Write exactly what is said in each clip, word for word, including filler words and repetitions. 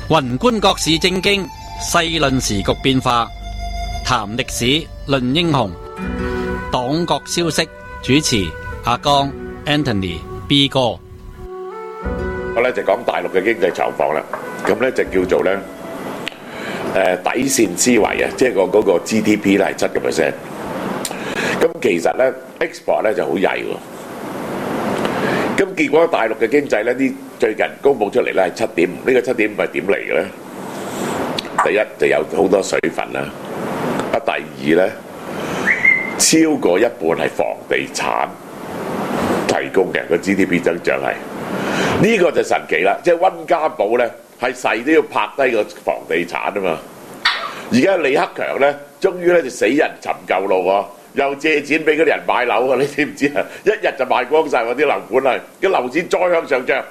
宏觀國市政經，細論時局變化，談歷史，論英雄。黨國消息，主持阿江 Anthony B 哥。 我咧就講大陸嘅經濟狀況啦，咁咧就叫做咧誒底線思維啊，即係個嗰個 G D P 咧係七個 percent。咁其實咧 export 咧就好曳喎。咁結果大陸嘅經濟咧，啲最近公佈出嚟咧係七點五，呢個七點五係點嚟嘅咧？第一就有好多水分啦，啊第二咧超過一半係房地產提供嘅個 G D P 增長係，呢個就神奇啦！即係溫家寶咧係誓都要拍低個房地產啊嘛，而家李克強咧終於咧就死人尋舊路喎。又借錢俾嗰啲人買樓啊！你知唔知啊？一日就賣光曬嗰啲樓盤啊！啲樓錢再向上漲，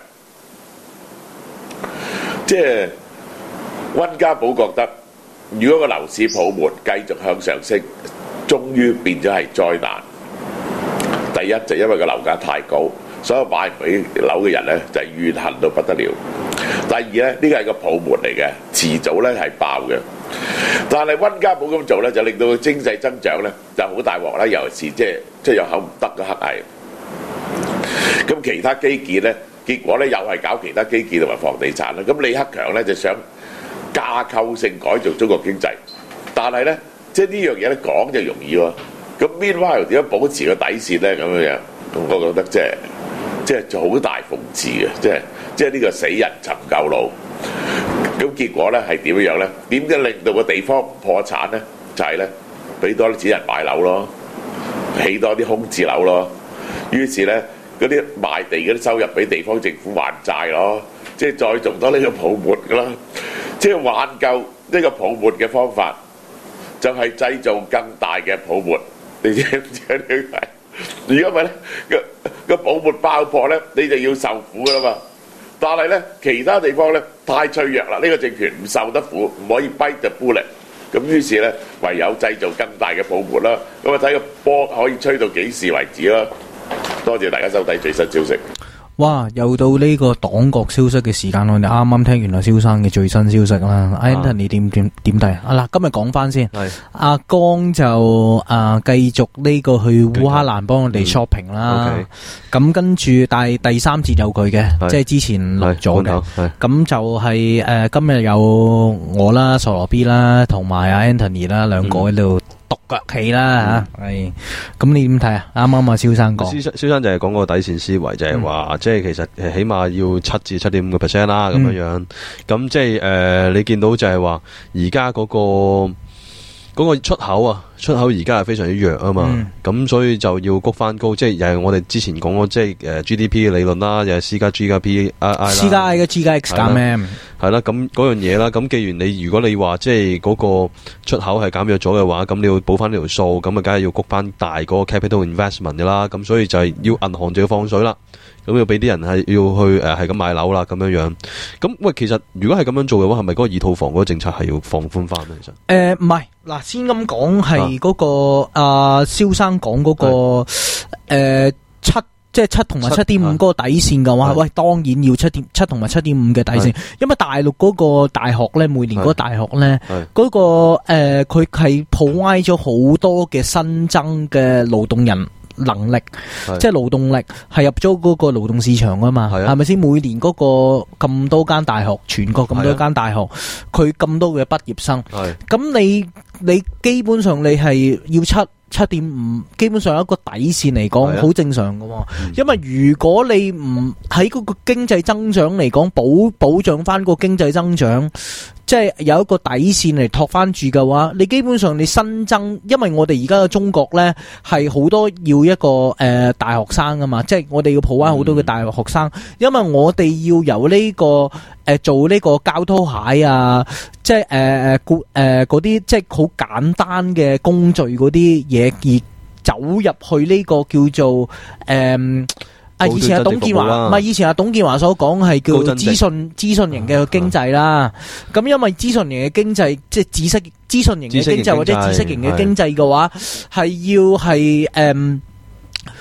即係溫家寶覺得，如果個樓市泡沫繼續向上升，終於變咗係災難。第一就因為個樓價太高，所有買唔起樓嘅人咧就怨恨到不得了。第二咧，呢個係個泡沫嚟嘅，遲早咧係爆嘅。但係溫家寶咁做咧，就令到佢經濟增長咧就好大鑊啦。尤其是即係即係有口唔得嘅黑係。咁其他基建咧，結果咧又係搞其他基建同埋房地產啦。咁李克強咧就想架構性改造中國經濟，但係咧即係呢樣嘢咧講就容易喎。咁 meanwhile 點樣保持個底線咧？咁樣樣，我覺得即係即係好大諷刺嘅，即係即係呢個死人尋舊路。咁結果咧係點樣咧？點解令到個地方唔破產咧？就係咧俾多啲錢人買樓咯，起多啲空置樓咯。於是咧嗰啲賣地嗰啲收入俾地方政府還債咯，即係再做多呢個泡沫噶啦。即係挽救呢個泡沫嘅方法，就係製造更大嘅泡沫。你知唔知啊？點解？如果唔係咧，個個泡沫爆破咧，你就要受苦噶啦嘛。但係咧，其他地方咧太脆弱啦，呢個政權唔受得苦，唔可以 bite the bullet。咁於是咧，唯有製造更大嘅泡沫啦。咁啊，睇個波可以吹到幾時為止啦。多謝大家收睇最新消息。 哇！又到呢個黨國消息嘅時間，我哋啱啱聽完阿蕭生嘅最新消息啦。Anthony 點點點睇啊？嗱，今日講翻先。係阿江就啊繼續呢個去烏克蘭幫我哋 shopping 啦。咁跟住，但係第三節有佢嘅，即係之前錄咗嘅。咁就係誒今日有我啦、傻羅 B 啦，同埋阿 Anthony 啦，兩個喺度獨腳戲啦吓。係咁你點睇啊？啱啱阿蕭生講，蕭生蕭生就係講個底線思維，就係話即係其實起碼要七至七點五個 percent 啦，咁樣樣。咁即係誒，你見到就係話而家嗰個嗰個出口啊，出口而家係非常之弱啊嘛。咁、嗯、所以就要谷翻高，即係又係我哋之前講過，即係誒 G D P 嘅理論啦，又係 C 加 G 加 P I I 啦，C 加 I 嘅 G 加 X 減 M 係啦。咁嗰樣嘢啦，咁既然你如果你話即係嗰個出口係減弱咗嘅話，咁你要補翻呢條數，咁啊，梗係要谷翻大嗰個 capital investment 嘅啦。咁所以就係要銀行就要放水啦。咁要俾啲人係要去誒係咁買樓啦，咁樣樣。咁喂，其實如果係咁樣做嘅話，係咪嗰個二套房嗰個政策係要放寬翻咧？其實誒唔係，嗱先咁講係嗰個阿蕭生講嗰個誒七，即係七同埋七點五嗰個底線嘅話，喂，當然要七點七同埋七點五嘅底線，因為大陸嗰個大學咧，每年嗰個大學咧，嗰個誒佢係 provide 咗好多嘅新增嘅勞動人能力，即係勞動力係入咗嗰個勞動市場啊嘛，係咪先？每年嗰個咁多間大學，全國咁多間大學，佢咁多嘅畢業生，咁你你基本上你係要七七點五，基本上一個底線嚟講，好正常噶。因為如果你唔喺嗰個經濟增長嚟講，保保障翻個經濟增長，即係有一個底線嚟托翻住嘅話，你基本上你新增，因為我哋而家嘅中國呢係好多要一個誒、呃、大學生啊嘛，即係我哋要抱翻好多嘅大學學生，嗯、因為我哋要由呢、這個誒、呃、做呢個膠拖鞋啊，即係誒誒誒嗰啲即係好簡單嘅工序嗰啲嘢，而走入去呢個叫做誒。呃啊！以前阿董建華唔係以前阿董建華所講係叫做資訊資訊型嘅經濟啦。咁、嗯、因為資訊型嘅經濟，即係知識資訊型嘅經濟或者知識型嘅經濟嘅話，係要係誒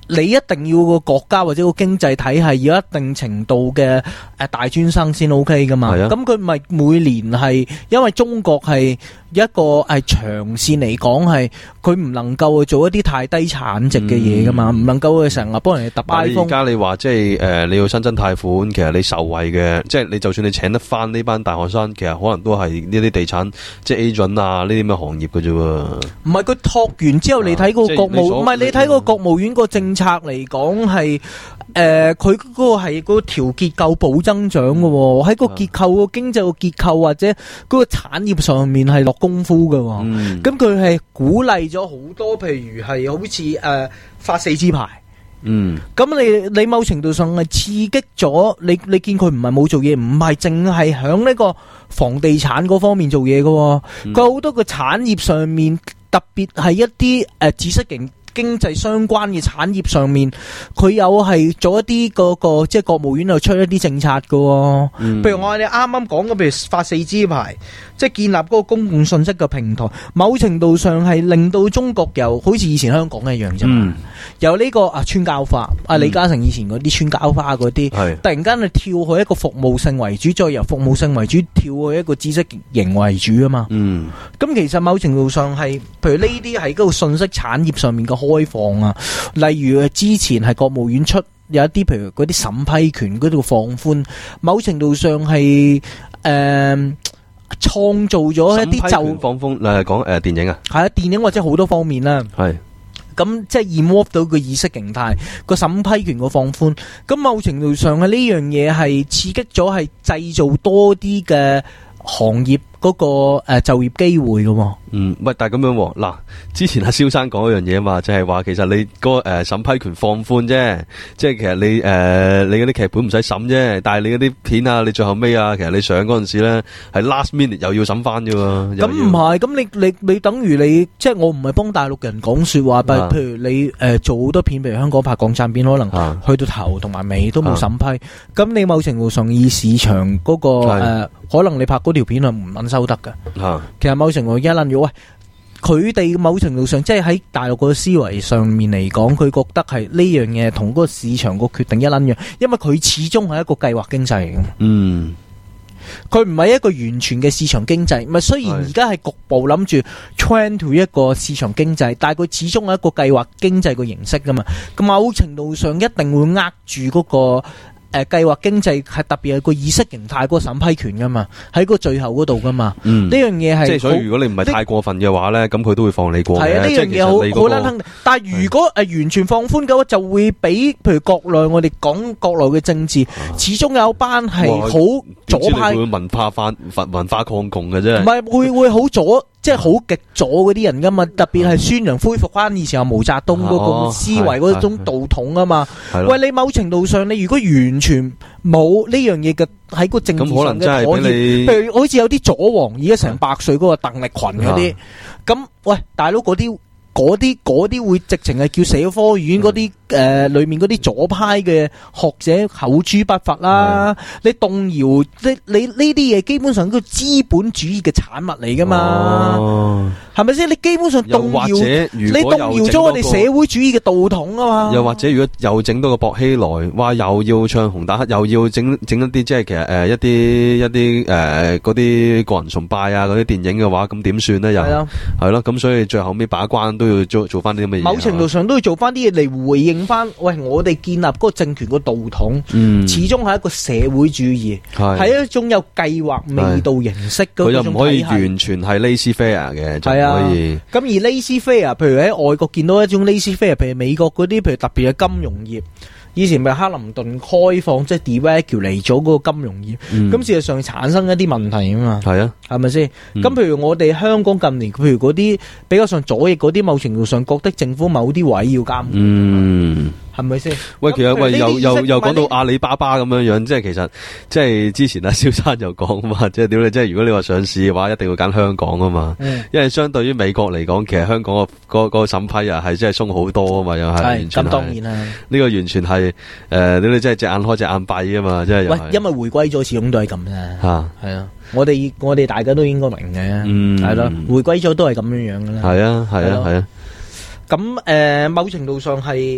你一定要個國家或者個經濟體系有一定程度嘅誒大專生先 OK 噶嘛？咁佢咪每年係因為中國係一個係長線嚟講係佢唔能夠去做一啲太低產值嘅嘢噶嘛？唔、嗯、能夠去成日幫人哋揼 iPhone。而家你話即係誒你要新增貸款，其實你受惠嘅，即係你就算你請得翻呢班大學生，其實可能都係呢啲地產即係 agent 啊呢啲咁嘅行業嘅啫喎。唔係佢托完之後，你睇個國務唔係你睇個國務院個政策嚟講係誒，佢嗰個係嗰個調結構保增長嘅喎，喺個結構個經濟個結構或者嗰個產業上面係落功夫嘅喎。咁佢係鼓勵咗好多，譬如係好似誒發四支牌。 嗯， 咁你你某程度上係刺激咗你，你見佢唔係冇做嘢，唔係淨係響呢個房地產嗰方面做嘢嘅，佢好多個產業上面，特別係一啲誒知識型經濟相關嘅產業上面，佢有係做一啲嗰個即係國務院又出一啲政策嘅，嗯、譬如我哋啱啱講嘅，譬如發四支牌，即係建立嗰個公共信息嘅平台，某程度上係令到中國由好似以前香港一樣啫嘛，嗯、由呢、這個啊村交化，啊、嗯、李嘉誠以前嗰啲村交化嗰啲， 是突然間你跳去一個服務性為主，再由服務性為主跳去一個知識型為主啊嘛，咁、 嗯、 其實某程度上係，譬如呢啲喺嗰個信息產業上面嘅開放啊，例如之前係國務院出有一啲，譬如嗰啲審批權嗰度放寬，某程度上係誒創造咗一啲就放寬，誒講誒電影啊， 係啊電影或者好多方面啦， 係咁即係 involve 到個意識形態個審批權個放寬，咁某程度上係呢樣嘢係刺激咗係製造多啲嘅行業嗰個誒就業機會嘅。 嗯，喂，但係咁樣嗱，之前阿蕭生講一樣嘢啊嘛，就係話其實你嗰個誒審批權放寬啫，即係其實你誒你嗰啲劇本唔使審啫，但係你嗰啲片啊，你最後尾啊，其實你上嗰陣時咧係 last minute 又要審翻嘅喎。 咁唔係，咁你你你等於你即係我唔係幫大陸人講說話，但係譬如你誒做好多片，譬如香港拍港產片，可能去到頭同埋尾都冇審批，咁你某程度上以市場嗰個誒，可能你拍嗰條片係唔撚收得嘅。其實某程度一撚咗。喂，佢哋某程度上即係喺大陸個思維上面嚟講，佢覺得係呢樣嘢同嗰個市場個決定一撚樣，因為佢始終係一個計劃經濟嚟嘅。 嗯， 佢唔係一個完全嘅市場經濟，咪雖然而家係局部諗住 train to 一個市場經濟，但係佢始終係一個計劃經濟個形式噶嘛。咁某程度上一定會握住嗰個。誒，計劃經濟係特別係個意識形態嗰個審批權噶嘛，喺個最後嗰度噶嘛。呢樣嘢係即係， 所以如果你唔係太過分嘅話咧，咁佢都會放你過嘅。 係啊，呢樣嘢好好難肯定。但係如果誒完全放寬嘅話，就會俾譬如國內我哋講國內嘅政治，始終有班係好左派， 會文化化文化抗共嘅啫。 唔係會會好左。即係好極左嗰啲人噶嘛，特別係宣揚恢復翻以前阿毛澤東嗰個思維嗰種道統啊嘛。喂，你某程度上，你如果完全冇呢樣嘢嘅喺個政治上嘅可以，譬如好似有啲左王而家成百歲嗰個鄧力群嗰啲，咁喂大佬嗰啲。嗰啲嗰啲會直情係叫社科院嗰啲誒裏面嗰啲左派嘅學者口誅筆伐啦！你動搖你你呢啲嘢基本上都資本主義嘅產物嚟噶嘛？係咪先？你基本上動搖，你動搖咗我哋社會主義嘅道統啊嘛！ 又或者如果又整多個薄熙來，話又要唱紅打黑，又要整整一啲即係其實誒一啲一啲誒嗰啲個人崇拜啊嗰啲電影嘅話，咁點算呢？又係咯，咁所以最後尾把關。都要做做翻啲咁嘅嘢， 某程度上都要做翻啲嘢嚟回應翻。喂，我哋建立嗰個政權個道統， 嗯、 始終係一個社會主義，係是一種有計劃味道形式嘅。 佢又唔可以完全係 laissez-faire 嘅，就可以。 咁而 laissez-faire，譬如喺外國見到一種 laissez-faire，譬如美國嗰啲，譬如特別嘅金融業。以前咪克林頓開放即係 deregulate 咗嗰個金融業，咁、嗯、事實上產生一啲問題啊嘛， 係啊， 係咪先？咁、嗯、譬如我哋香港近年，譬如嗰啲比較上左翼嗰啲，某程度上覺得政府某啲位要監管， 嗯， 係咪先？ 喂，其實喂又又又講到阿里巴巴咁樣樣，即係其實即係之前阿蕭生又講嘛，即係點咧？即係如果你話上市嘅話，一定要揀香港啊嘛，嗯、因為相對於美國嚟講，其實香港個個個審批啊係真係鬆好多啊嘛，又係完全係。咁當然啦，呢個完全係。誒，你哋真係隻眼開隻眼閉啊嘛，真係。喂， 因為回歸咗始終都係咁啫。 吓， 係啊，我哋我哋大家都應該明嘅。嗯，係咯，回歸咗都係咁樣樣噶啦。 係啊，係啊，係啊。 咁誒，某程度上係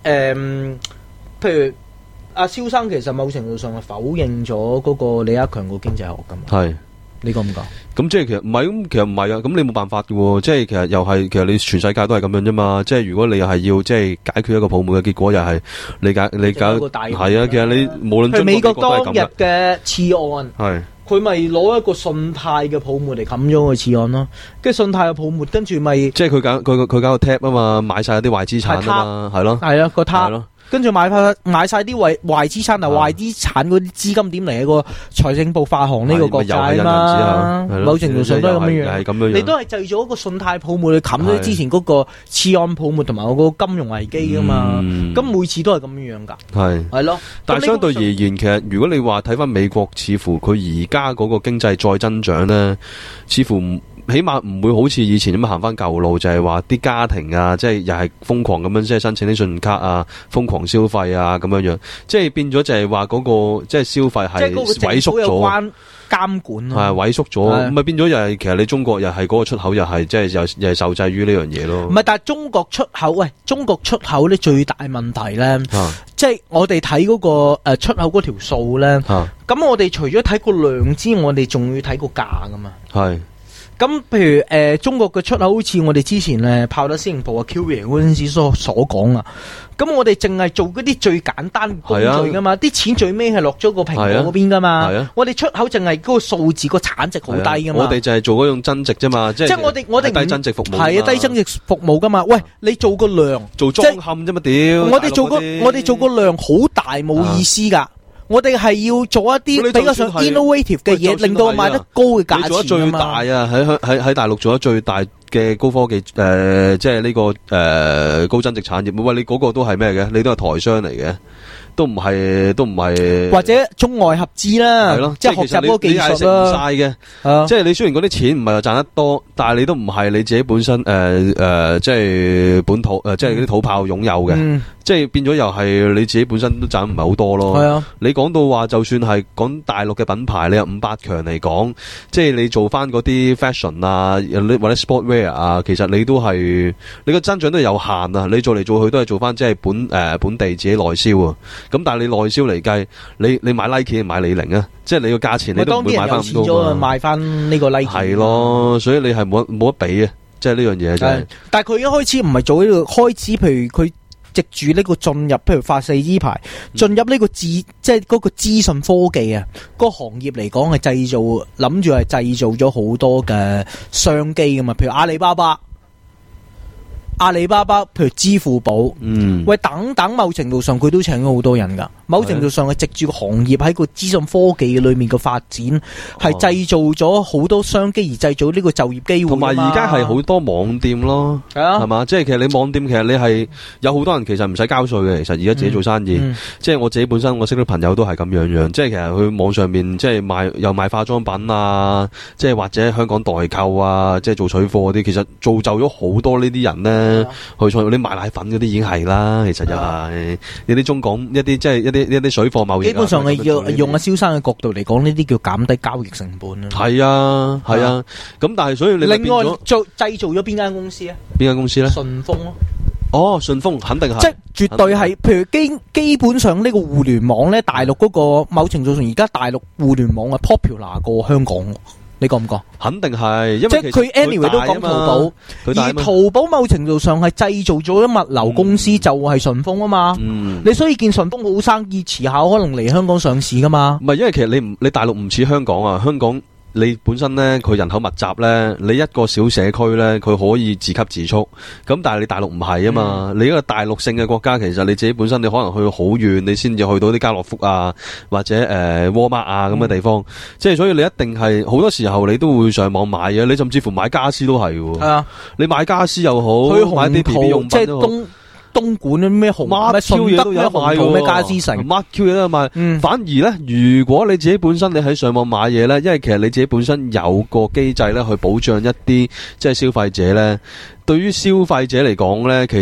誒，譬如阿蕭生，其實某程度上係否認咗嗰個李克強個經濟學噶嘛。 係。 你覺唔覺？ 咁即係其實唔係咁，其實唔係啊。咁你冇辦法嘅喎，即係其實又係其實你全世界都係咁樣啫嘛。即係如果你又係要即係解決一個泡沫嘅結果，又係你解你搞係啊。其實你無論中國美國當日嘅嘅次按係佢咪攞一個信貸嘅泡沫嚟冚咗個次按咯。跟住信貸嘅泡沫，跟住咪即係佢搞佢佢搞個 tap 啊嘛，買晒啲壞資產啊嘛，係咯， 係啊個 tap。跟住買翻買晒啲壞壞資產啊，壞資產嗰啲資金點嚟？個財政部發行呢個國債嘛，某程度上都係咁樣樣。你都係製造一個信貸泡沫去冚咗之前嗰個次按泡沫同埋嗰個金融危機噶嘛。咁每次都係咁樣樣噶。係係咯。但係相對而言，其實如果你話睇翻美國，似乎佢而家嗰個經濟再增長咧，似乎唔。起碼唔會好似以前咁樣行翻舊路，就係話啲家庭啊，即係又係瘋狂咁樣，即係申請啲信用卡啊，瘋狂消費啊咁樣樣，即係變咗就係話嗰個即係消費係萎縮咗，監管係萎縮咗，咁咪變咗又係其實你中國又係嗰個出口又係即係又又係受制於呢樣嘢咯。唔係，但係中國出口喂，中國出口咧最大問題咧，啊、即係我哋睇嗰個誒出口嗰條數咧，咁、啊、我哋除咗睇個量之外，我哋仲要睇個價噶嘛。係。咁譬如誒、呃，中國嘅出口好似我哋之前咧炮打司令部啊 Q 爺嗰陣時所所講啊，咁我哋淨係做嗰啲最簡單工序噶嘛，啲、啊、錢最尾係落咗個蘋果嗰邊噶嘛，啊、我哋出口淨係嗰個數字、個產值好低噶嘛，我哋就係做嗰種增值啫嘛，即係我哋我哋低增值服務係啊，低增值服務噶嘛，喂，你做個量做裝嵌啫嘛，屌，我哋做個我哋做個量好大冇意思噶。啊我哋係要做一啲比較上 innovative 嘅嘢，令到我賣得高嘅價錢啊嘛。你做得最大啊，喺喺喺大陸做得最大嘅高科技誒、呃，即係呢、這個誒、呃、高增值產業。喂，你嗰個都係咩嘅？你都係台商嚟嘅。都唔係，都唔係，或者中外合資啦，係咯，即係學習嗰個技術啦，晒嘅，即係你雖然嗰啲錢唔係話賺得多，但係你都唔係你自己本身誒誒，即係本土誒，即係嗰啲土炮擁有嘅，即係變咗又係你自己本身都賺唔係好多咯。係啊，你講到話就算係講大陸嘅品牌，你有五百強嚟講，即係你做翻嗰啲 fashion 啊，或者 sportwear 啊，其實你都係你個增長都有限啊，你做嚟做去都係做翻即係本誒本地自己內銷啊。咁但係你內銷嚟計，你你買 Nike 買李寧啊，即係你個價錢你都唔會買翻咁多嘛。賣翻呢個 Nike 係咯，所以你係冇冇得比啊！即係呢樣嘢真係。但係佢一開始唔係做呢個開始，譬如佢藉住呢個進入，譬如發四 E 牌進入呢個資，即係嗰個資訊科技啊，嗰個行業嚟講係製造諗住係製造咗好多嘅商機噶嘛，譬如阿里巴巴。阿里巴巴，譬如支付寶，嗯，喂，等等，某程度上佢都請咗好多人噶。某程度上係藉住個行業喺個資訊科技裏面嘅發展，係製造咗好多商機，而製造呢個就業機會。同埋而家係好多網店咯，係啊，係嘛？即係其實你網店，其實你係有好多人其實唔使交稅嘅。其實而家自己做生意，嗯嗯、即係我自己本身，我識啲朋友都係咁樣樣。即係其實佢網上面即係賣又賣化妝品啊，即係或者香港代購啊，即係做取貨嗰啲，其實造就咗好多呢啲人咧。去創啲賣奶粉嗰啲已經係啦，其實就係呢啲中港一啲即係一啲一啲水貨貿易。基本上係要用阿蕭生嘅角度嚟講，呢啲叫減低交易成本啦。係啊，係啊，咁但係所以你另外做製造咗邊間公司啊？邊間公司咧？順豐咯。哦，順豐肯定係，即係絕對係。譬如基基本上呢個互聯網咧，大陸嗰個某程度上而家大陸互聯網係 popular 過香港。你覺唔覺？肯定係，因為即係佢 anyway 都講淘寶，而淘寶某程度上係製造咗物流公司，嗯、就係順豐啊嘛。嗯、你所以見順豐好生意，遲下可能嚟香港上市噶嘛。唔係，因為其實你唔你大陸唔似香港啊，香港。你本身咧，佢人口密集咧，你一個小社區咧，佢可以自給自足。咁但係你大陸唔係啊嘛，嗯、你一個大陸性嘅國家，其實你自己本身你可能去好遠，你先至去到啲家樂福啊，或者誒沃爾瑪啊咁嘅地方。嗯、即係所以你一定係好多時候你都會上網買嘅，你甚至乎買家私都係喎。係啊，你買家私又好，買啲 B B 用品都好。東莞啲咩紅乜 Q 嘢都有得買喎，咩家私城乜 Q 嘢都有得買。嗯、反而咧，如果你自己本身你喺上網買嘢咧，因為其實你自己本身有個機制咧，去保障一啲即係消費者咧。對於消費者嚟講咧，其實誒、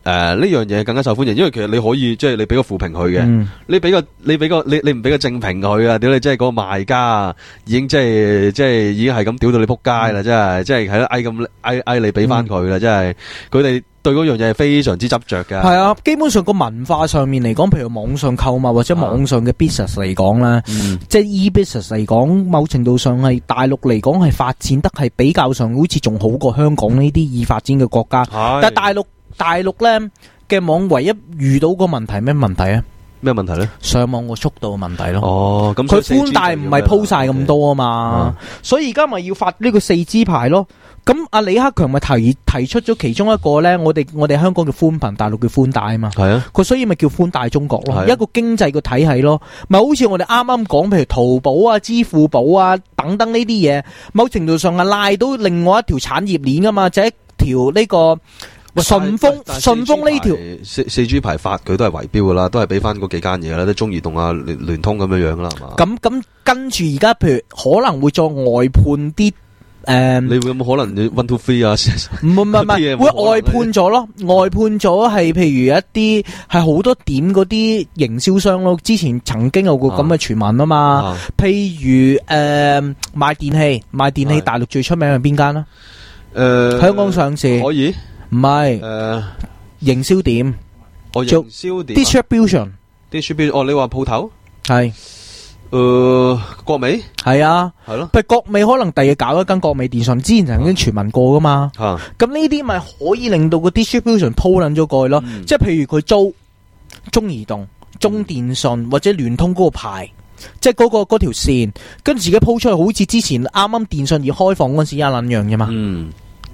呢樣嘢更加受歡迎，因為其實你可以即係你俾個負評佢嘅， 嗯你俾個你俾個你你唔俾個正評佢啊！屌你，即係嗰個賣家啊，已經即係即係已經係咁屌到你撲街啦！真係即係係咯，嗌咁嗌嗌你俾翻佢啦！真係佢哋對嗰樣嘢係非常之執着嘅。 係啊，基本上個文化上面嚟講，譬如網上購物或者網上嘅 business 嚟講咧， 嗯即係 e-business 嚟講，某程度上係大陸嚟講係發展得係比較上好似仲好過香港呢啲已發展嘅國家。 係但係大陸大陸咧嘅網唯一遇到個問題咩問題啊？ 咩問題咧？ 上網個速度嘅問題咯。 哦，咁佢寬帶唔係鋪晒咁多啊嘛，所以而家咪要發呢個四 G 牌咯。咁阿李克強咪提提出咗其中一個咧，我哋我哋香港叫寬頻，大陸叫寬帶啊嘛。 係啊， 佢所以咪叫寬帶中國咯， 係啊一個經濟個體系咯。咪好似我哋啱啱講，譬如淘寶啊、支付寶啊等等呢啲嘢，某程度上係賴到另外一條產業鏈噶嘛，就係一條呢個。順豐順豐呢條四四 G 牌發佢都係圍標噶啦，都係俾翻嗰幾間嘢啦，都中移動啊、聯聯通咁樣樣啦，係嘛？ 咁咁跟住而家譬如可能會再外判啲誒， 你會有冇可能你 one two three 啊？ 唔唔唔唔，會外判咗咯，外判咗係譬如一啲係好多點嗰啲營銷商咯，之前曾經有個咁嘅傳聞啊嘛，譬如誒賣電器，賣電器大陸最出名係邊間啊？誒，香港上市可以。 唔係， 誒， 營銷點， 我營銷點 ，distribution，distribution， 哦，你話鋪頭係， 誒，國美係啊， 係咯， 但係國美可能第日搞一間國美電信，之前曾經傳聞過噶嘛， 吓， 咁呢啲咪可以令到個 distribution 鋪撚咗過去咯，即係譬如佢租中移動、中電信或者聯通嗰個牌。即係嗰、嗰個嗰條線，跟住自己鋪出去，好似之前啱啱電信業開放嗰時一撚樣啫嘛。嗯。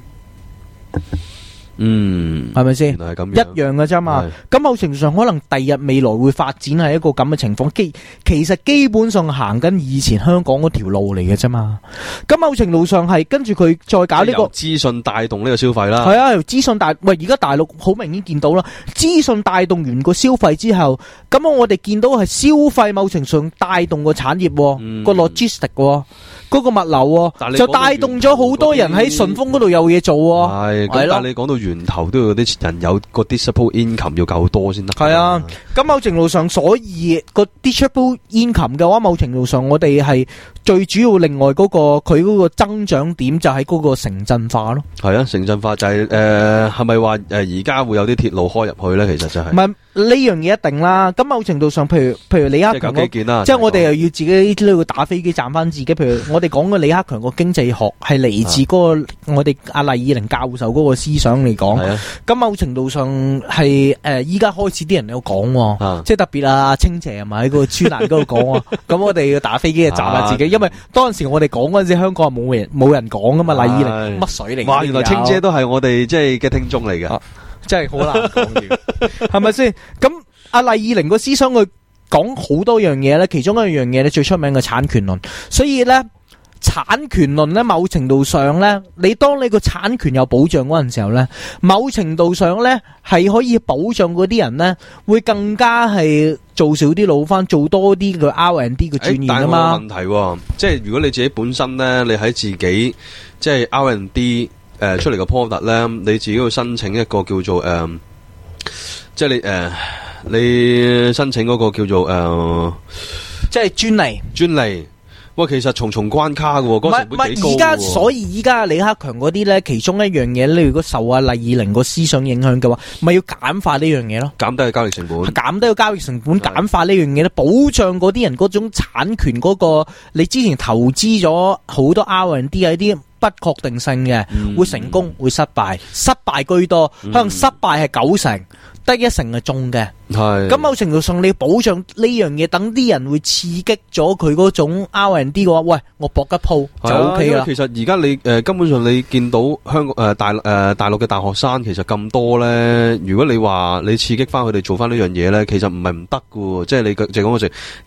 嗯，係咪先？一樣嘅啫嘛。咁某程度上，可能第日未來會發展係一個咁嘅情況。基其實基本上行緊以前香港嗰條路嚟嘅啫嘛。咁某程度上係跟住佢再搞呢、這個資訊帶動呢個消費啦。係啊，由資訊帶喂，而家大陸好明顯見到啦。資訊帶動完個消費之後，咁我哋見到係消費某程度上帶動個產業，嗯、個 logistic。嗰個物流喎，就帶動咗好多人喺順豐嗰度有嘢做喎。係， 咁但係你講到源頭都要啲人有個 disposable income 要夠多先得。 係啊，咁某程度上，所以個 disposable income 嘅話，某程度上我哋係最主要另外嗰個佢嗰個增長點就喺嗰個城鎮化咯。係啊，城鎮化就係誒係咪話誒而家會有啲鐵路開入去咧？其實就係。唔係呢樣嘢一定啦。咁某程度上，譬如譬如李克強基建啦， 即係我哋又要自己呢個打飛機賺翻自己。譬如我哋講嘅李克強個經濟學係嚟自嗰個我哋阿黎以寧教授嗰個思想嚟講。咁、啊、某程度上係誒依家開始啲人有講、啊，即係特別啊清姐係咪喺個專欄嗰度講。咁我哋要打飛機就賺下自己，啊、因為當時我哋講嗰陣時，香港係冇人冇人講噶嘛。黎以寧乜水嚟？ 哇！原來清姐都係我哋即係嘅聽眾嚟嘅。啊真係好難講嘅，係咪先？咁阿黎以寧個思想佢講好多樣嘢咧，其中一樣嘢咧最出名嘅產權論，所以咧產權論咧某程度上咧，你當你個產權有保障嗰陣時候咧，某程度上咧係可以保障嗰啲人咧會更加係做少啲老翻，做多啲嘅 R and D 嘅轉移啊嘛。 但係我有問題，即係如果你自己本身咧，你喺自己即係 R and D。誒、呃，出嚟個 product 咧，你自己要申請一個叫做誒、呃，即係你誒、呃，你申請嗰個叫做誒，呃、 即係專利。專利，喂，其實重重關卡嘅，嗰成本幾高嘅。 而家所以依家李克強嗰啲咧，其中一樣嘢，你如果受阿黎以寧個思想影響嘅話，咪要簡化呢樣嘢咯。 減低個交易成本， 減低個交易成本，簡化呢樣嘢咧，保障嗰啲人嗰種產權嗰、嗰個，你之前投資咗好多 R and D 喺啲。不確定性嘅、嗯，會成功會失敗，失敗居多，可能失敗係九成，得一成係中嘅。係咁某程度上，你保障呢樣嘢，等啲人會刺激咗佢嗰種 R and D 嘅話，喂，我搏一鋪就 O K 啦。 其實而家你誒、呃、根本上你見到香港誒、呃、大誒、呃、大陸嘅大學生其實咁多咧，如果你話你刺激翻佢哋做翻呢樣嘢咧，其實唔係唔得㗎，即係你淨講嗰時，其實。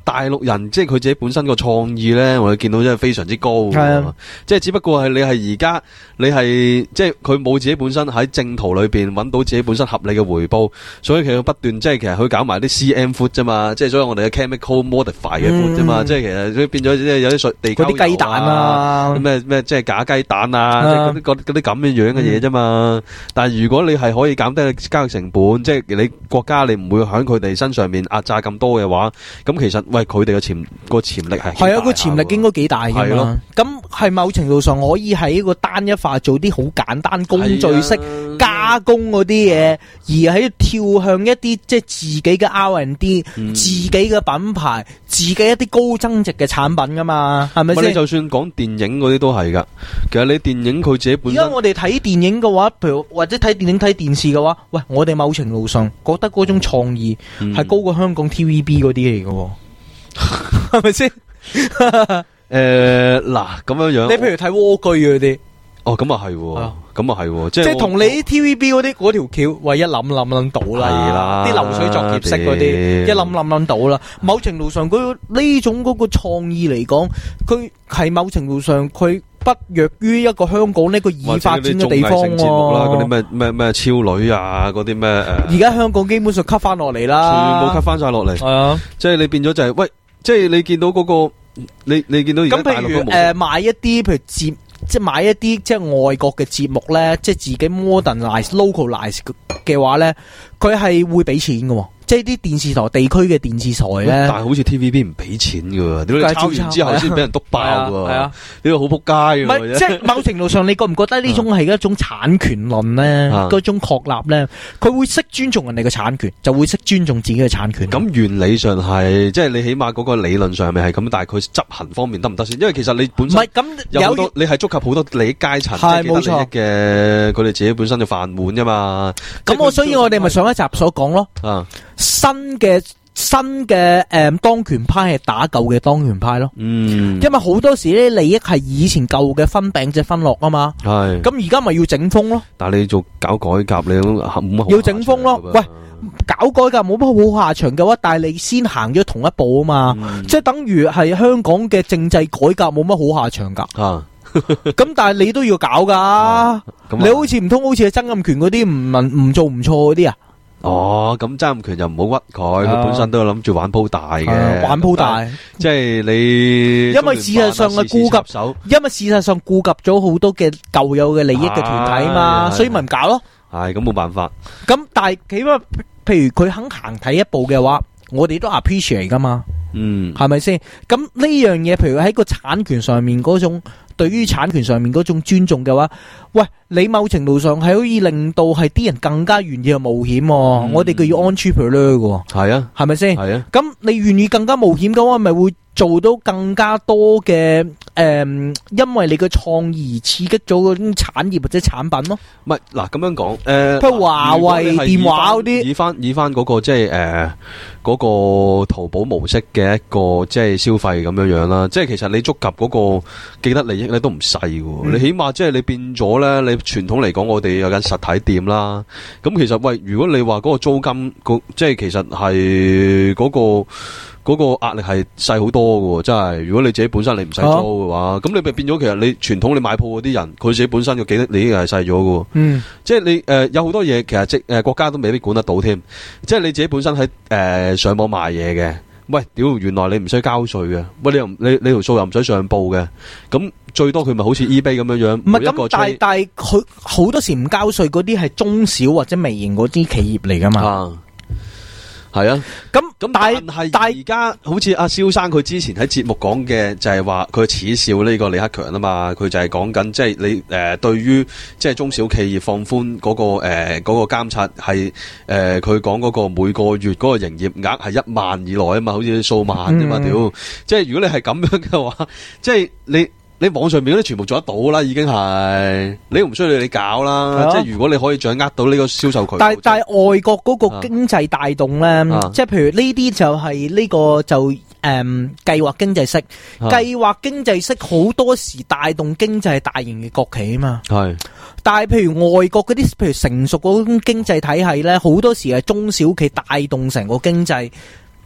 大陸人即係佢自己本身個創意咧，我哋見到真係非常之高。係啊，即係只不過係你係而家你係即係佢冇自己本身喺正途裏邊揾到自己本身合理嘅回報，所以其實不斷即係其實佢搞埋啲 C M food 啫嘛，即係所以我哋嘅 chemical modify 嘅 food 啫嘛，即係其實都變咗即係有啲水地溝油啲雞蛋啊， 咩咩即係假雞蛋啊，即係嗰啲嗰啲咁嘅樣嘅嘢啫嘛。但係如果你係可以減低交易成本，即係你國家你唔會喺佢哋身上面壓榨咁多嘅話，咁其實喂佢哋嘅潛個潛力係係啊，個潛力應該幾大㗎嘛。咁係某程度上可以喺一個單一化做啲好簡單工序式加工嗰啲嘢，而喺跳向一啲即係自己嘅 R and D、嗯、自己嘅品牌、自己一啲高增值嘅產品㗎嘛，係咪先？ 你就算講電影嗰啲都係㗎。其實你電影佢自己本身， 而家我哋睇電影嘅話，譬如或者睇電影睇電視嘅話，喂，我哋某程度上覺得嗰種創意係高過香港 T V B 嗰啲嚟嘅，係咪先？ 誒，嗱咁樣樣， 你譬如睇蝸居嗰啲， 哦，咁啊係，咁啊係，即係即係同你 T V B 嗰啲嗰條橋，喂，一諗諗諗到啦，係啦，啲流水作業式嗰啲，一諗諗諗到啦。某程度上，佢呢種嗰個創意嚟講，佢係某程度上佢不弱於一個香港呢個已發展嘅地方喎。 嗰啲咩咩咩超女啊，嗰啲咩誒， 而家香港基本上 cut 翻落嚟啦， 全部 cut 翻晒落嚟，係啊，即係你變咗就係喂，即係你見到嗰個。你你見到而家大陸都冇咁譬如誒買一啲譬如節即係買一啲即係外國嘅節目咧，即係自己 modernize localize 嘅話咧，佢係會俾錢嘅。即係啲電視台地區嘅電視台咧， 但係好似 T V B 唔俾錢㗎，點解你抄完之後先俾人督爆㗎？係啊，呢個好撲街㗎。 唔係，即係某程度上，你覺唔覺得呢種係一種產權論咧？嗰種確立咧，佢會識尊重人哋嘅產權，就會識尊重自己嘅產權。 咁原理上係，即係你起碼嗰個理論上面係咁，但係佢執行方面得唔得先？因為其實你本身唔係咁有好多，你係觸及好多利益階層，係冇錯嘅，佢哋自己本身嘅飯碗啫嘛。 咁我所以我哋咪上一集所講咯。啊。新嘅新嘅誒當權派係打舊嘅當權派咯，嗯，因為好多時咧利益係以前舊嘅分餅隻分落啊嘛，係，咁而家咪要整風咯。但係你做搞改革你都冇乜要整風咯，喂，搞改革冇乜好下場嘅話，但係你先行咗同一步啊嘛，嗯、即係等於係香港嘅政制改革冇乜好下場噶，啊，咁但係你都要搞噶，啊、你好似唔通好似曾蔭權嗰啲唔唔做唔錯嗰啲啊？ 哦，咁曾蔭權就唔好屈佢，佢、啊、本身都有諗住玩鋪大嘅、啊，玩鋪大，即係你。因為事實上係顧及，因為事實上顧及咗好多嘅舊有嘅利益嘅團體嘛，所以咪唔搞咯。係咁冇辦法。咁但係起碼，譬如佢肯行第一步嘅話，我哋都 appreciate 噶嘛。嗯，係咪先？咁呢樣嘢，譬如喺個產權上面嗰種。對於產權上面嗰種尊重嘅話，喂，你某程度上係可以令到係啲人更加願意去冒險、啊嗯，我哋叫要 entrepreneur 嘅，係啊，係咪先？係啊，咁你願意更加冒險嘅話，咪會做到更加多嘅誒、呃，因為你嘅創意而刺激咗嗰種產業或者產品咯。唔係嗱咁樣講，誒、呃，譬如華為電話嗰啲，以翻以翻嗰、嗰個即係誒嗰個淘寶模式嘅一個即係消費咁樣樣啦。即係其實你觸及嗰個既得利益咧都唔細嘅，嗯、你起碼即係你變咗咧，你傳統嚟講我哋有間實體店啦。咁其實喂，如果你話嗰個租金即係其實係嗰、嗰個。嗰、那個壓力係細好多嘅，真係。如果你自己本身你唔使租嘅話，咁、啊、你咪變咗其實你傳統你買鋪嗰啲人，佢自己本身嘅記得你已經係細咗嘅。嗯，即係你誒、呃、有好多嘢其實即誒、呃、國家都未必管得到添。即係你自己本身喺誒、呃、上網賣嘢嘅，喂，屌原來你唔使交稅嘅，喂你又你你條數又唔使上報嘅，咁最多佢咪好似 eBay 咁樣樣。唔係咁，但係但係佢好多時唔交稅嗰啲係中小或者微型嗰啲企業嚟噶嘛。啊係啊，咁咁但係但係而家好似阿蕭生佢之前喺節目講嘅就係話佢恥笑呢個李克強啊嘛，佢就係講緊即係你誒、呃、對於即係中小企業放寬嗰、嗰個誒嗰、呃嗰個監察係誒佢講嗰個每個月嗰個營業額係一萬以內啊嘛，好似數萬啫嘛，屌、嗯！即係如果你係咁樣嘅話，即係你。你網上面嗰啲全部做得到啦，已經係你唔需要你搞啦。即係如果你可以掌握到呢個銷售渠道，但係但係外國嗰個經濟帶動咧，啊、即係譬如呢啲就係呢個就誒計劃經濟式，計劃、啊、經濟式好多時帶動經濟大型嘅國企啊嘛。係，但係譬如外國嗰啲譬如成熟嗰種經濟體系咧，好多時係中小企帶動成個經濟。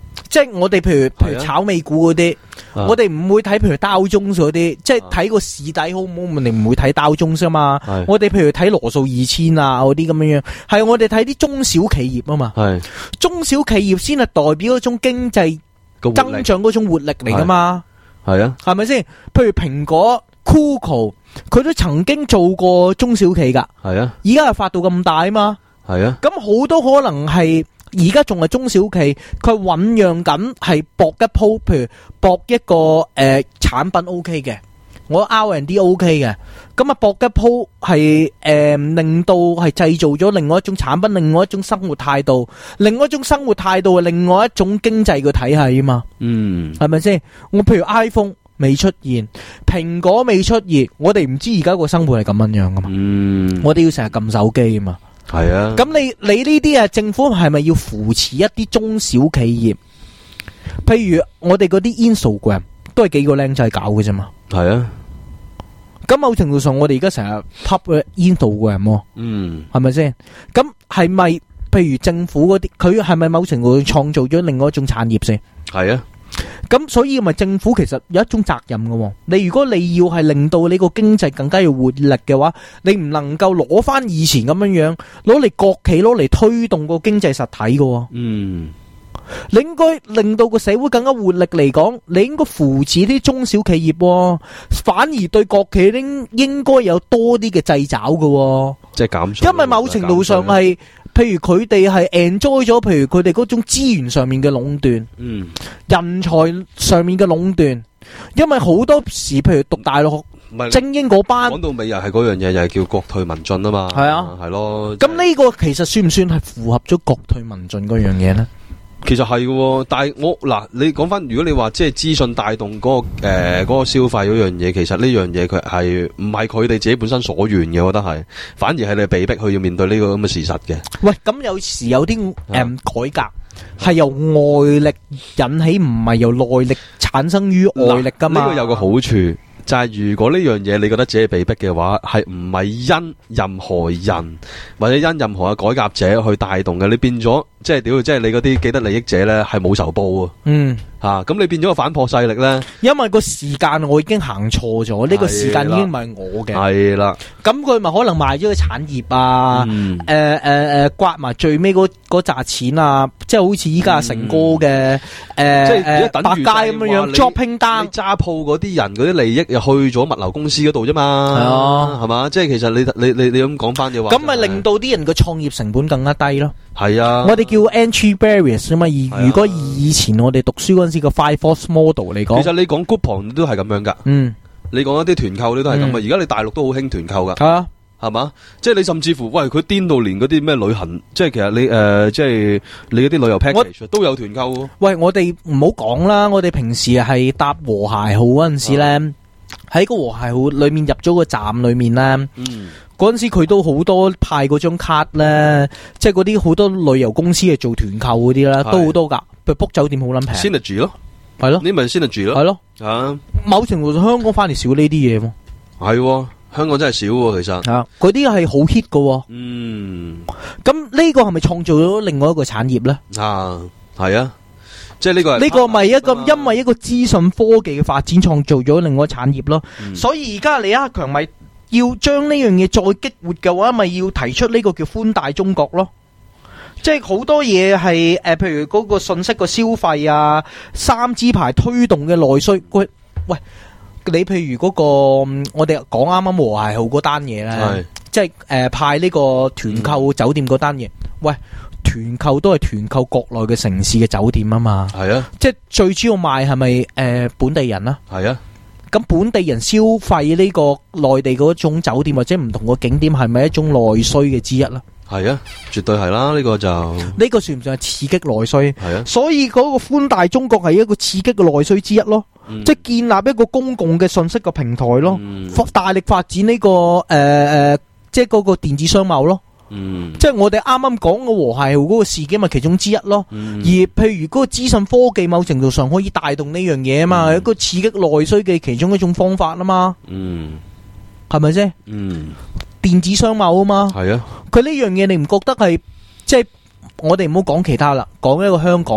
即係我哋譬如譬如炒美股嗰啲， 啊我哋唔會睇譬如道中嗰啲，即係睇個市底好唔好，我哋唔會睇道中啫嘛。 係我哋譬如睇羅素二千啊嗰啲咁樣樣，係我哋睇啲中小企業啊嘛。 係中小企業先係代表嗰種經濟個活力增長嗰種活力嚟噶嘛， 係啊， 係咪先？譬如蘋果、Google，佢都曾經做過中小企噶， 係啊， 而家係發到咁大啊嘛。 係啊， 咁好多可能係而家仲係中小企，佢醞釀緊係搏一鋪，譬如搏一個誒、呃、產品 O K 嘅，我 R and D O K 嘅，咁啊搏一鋪係誒令到係製造咗另外一種產品，另外一種生活態度，另外一種生活態度係另外一種經濟嘅體系啊嘛， 嗯， 係咪先？我譬如 iPhone 未出現，蘋果未出現，我哋唔知而家個生活係咁樣樣噶嘛， 嗯， 我哋要成日撳手機啊嘛。 係啊， 咁你你呢啲啊，政府係咪要扶持一啲中小企業？譬如我哋嗰啲 Instagram 都係幾個靚仔搞嘅啫嘛。 係啊， 咁某程度上，我哋而家成日 pub Instagram 喎， 嗯， 係咪先？咁係咪譬如政府嗰啲，佢係咪某程度上創造咗另外一種產業先？ 係啊， 咁所以咪政府其實有一種責任嘅喎。你如果你要係令到你個經濟更加有活力嘅話，你唔能夠攞翻以前咁樣樣，攞嚟國企攞嚟推動個經濟實體嘅喎。 嗯， 你應該令到個社會更加活力嚟講，你應該扶持啲中小企業喎，反而對國企應應該有多啲嘅掣肘嘅喎。 即係減稅， 因為某程度上係，譬如佢哋係 enjoy 咗，譬如佢哋嗰種資源上面嘅壟斷， 嗯， 人才上面嘅壟斷。因為好多時，譬如讀大陸唔係精英嗰班， 講到尾又係嗰樣嘢，又係叫國退民進啊嘛， 係啊， 係咯。 咁呢個其實算唔算係符合咗國退民進嗰樣嘢呢？ 其實係嘅，但係我嗱，你講翻，如果你話即係資訊帶動嗰、個誒、嗰個消費嗰樣嘢，其實呢樣嘢佢係唔係佢哋自己本身所願嘅，我覺得係，反而係你被逼去要面對呢個咁嘅事實嘅。 喂，咁有時有啲誒、嗯、改革係由外力引起，唔係由內力產生於外力噶嘛？ 呢、個有個好處。就係如果呢樣嘢你覺得自己被逼嘅話，係唔係因任何人或者因任何嘅改革者去帶動嘅？你變咗即係屌，即係你嗰啲既得利益者咧係冇仇報啊！ 嗯， 吓咁、你變咗個反撲勢力咧， 因為個時間我已經行錯咗，呢、個時間已經唔係我嘅。 係啦， 咁佢咪可能賣咗個產業啊？ 嗯誒誒誒，刮埋最尾嗰嗰扎錢啊！即係好似依家成哥嘅誒即係而家誒百等於佳咁樣樣就係話你 dropping down 你。揸鋪嗰啲人嗰啲利益又去咗物流公司嗰度啫嘛， 係啊係嘛？即係其實你你你你咁講翻嘅話， 咁咪令到啲人嘅創業成本更加低咯。 係啊， 我哋叫 entry barriers 啊嘛。 啊而如果以前我哋讀書嗰陣時個 five force model 嚟講， 其實你講 coupon 都係咁樣噶， 嗯你講一啲團購你都係咁啊。 嗯而家你大陸都好興團購噶。 係啊， 係嘛？即係你甚至乎，喂，佢癲到連嗰啲咩旅行，即係其實你誒、呃即係你嗰啲旅遊 package 都有團購喎。 喂，我哋唔好講啦，我哋平時係搭和諧號嗰陣時咧，喺個和諧號裏面入咗個站裏面咧， 嗯， 嗰陣時佢都好多派嗰張卡咧，即係嗰啲好多旅遊公司係做團購嗰啲啦， 係都好多噶，譬如 book 酒店好撚平， synergy 咯， 係咯， 呢咪 synergy 咯， 係咯， 啊， 某程度上香港翻嚟少呢啲嘢喎， 係喎，香港真係少喎，其實， 係啊，嗰啲係好 hit 噶喎， 嗯， 咁呢個係咪創造咗另外一個產業咧？ 啊，係啊，即係呢個係呢個咪一個啊因為一個資訊科技嘅發展創造咗另外一個產業咯， 嗯所以而家李克強咪要將呢樣嘢再激活嘅話，咪要提出呢個叫寬大中國咯。即係好多嘢係誒，譬如嗰個信息個消費啊，三支牌推動嘅內需。喂喂，你譬如嗰、個我哋講啱啱和諧號嗰單嘢咧係， 即係誒、呃、派呢個團購酒店嗰單嘢。喂，團購都係團購國內嘅城市嘅酒店啊嘛。 係啊， 即係最主要賣係咪誒本地人啊？ 係啊， 咁本地人消費呢個內地嗰種酒店或者唔同個景點係咪一種內需嘅之一啦？ 係啊，絕對係啦，呢個就呢個算唔算係刺激內需？ 係啊， 所以嗰個寬大中國係一個刺激嘅內需之一咯， 嗯即係建立一個公共嘅信息嘅平台咯， 嗯發大力發展呢、個誒誒、呃即係嗰個電子商貿咯。 嗯， 即係我哋啱啱講嘅和諧號嗰個事件咪其中之一咯。 嗯而譬如嗰個資訊科技某程度上可以帶動呢樣嘢啊嘛，係一個刺激內需嘅其中一種方法啊嘛， 嗯係咪先？ 嗯， 電子商貿啊嘛， 係啊， 佢呢樣嘢你唔覺得係即係我哋唔好講其他啦，講一個香港啦。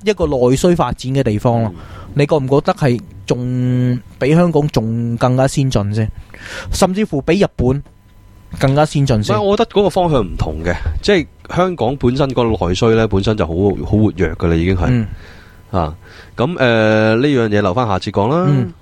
一個內需發展嘅地方咯。你覺唔覺得係仲比香港仲更加先進先？甚至乎比日本更加先進先？ 我覺得嗰個方向唔同嘅，即係香港本身個內需咧本身就好好活躍噶啦，已經係、嗯、啊。咁誒呢樣嘢留翻下次講啦。嗯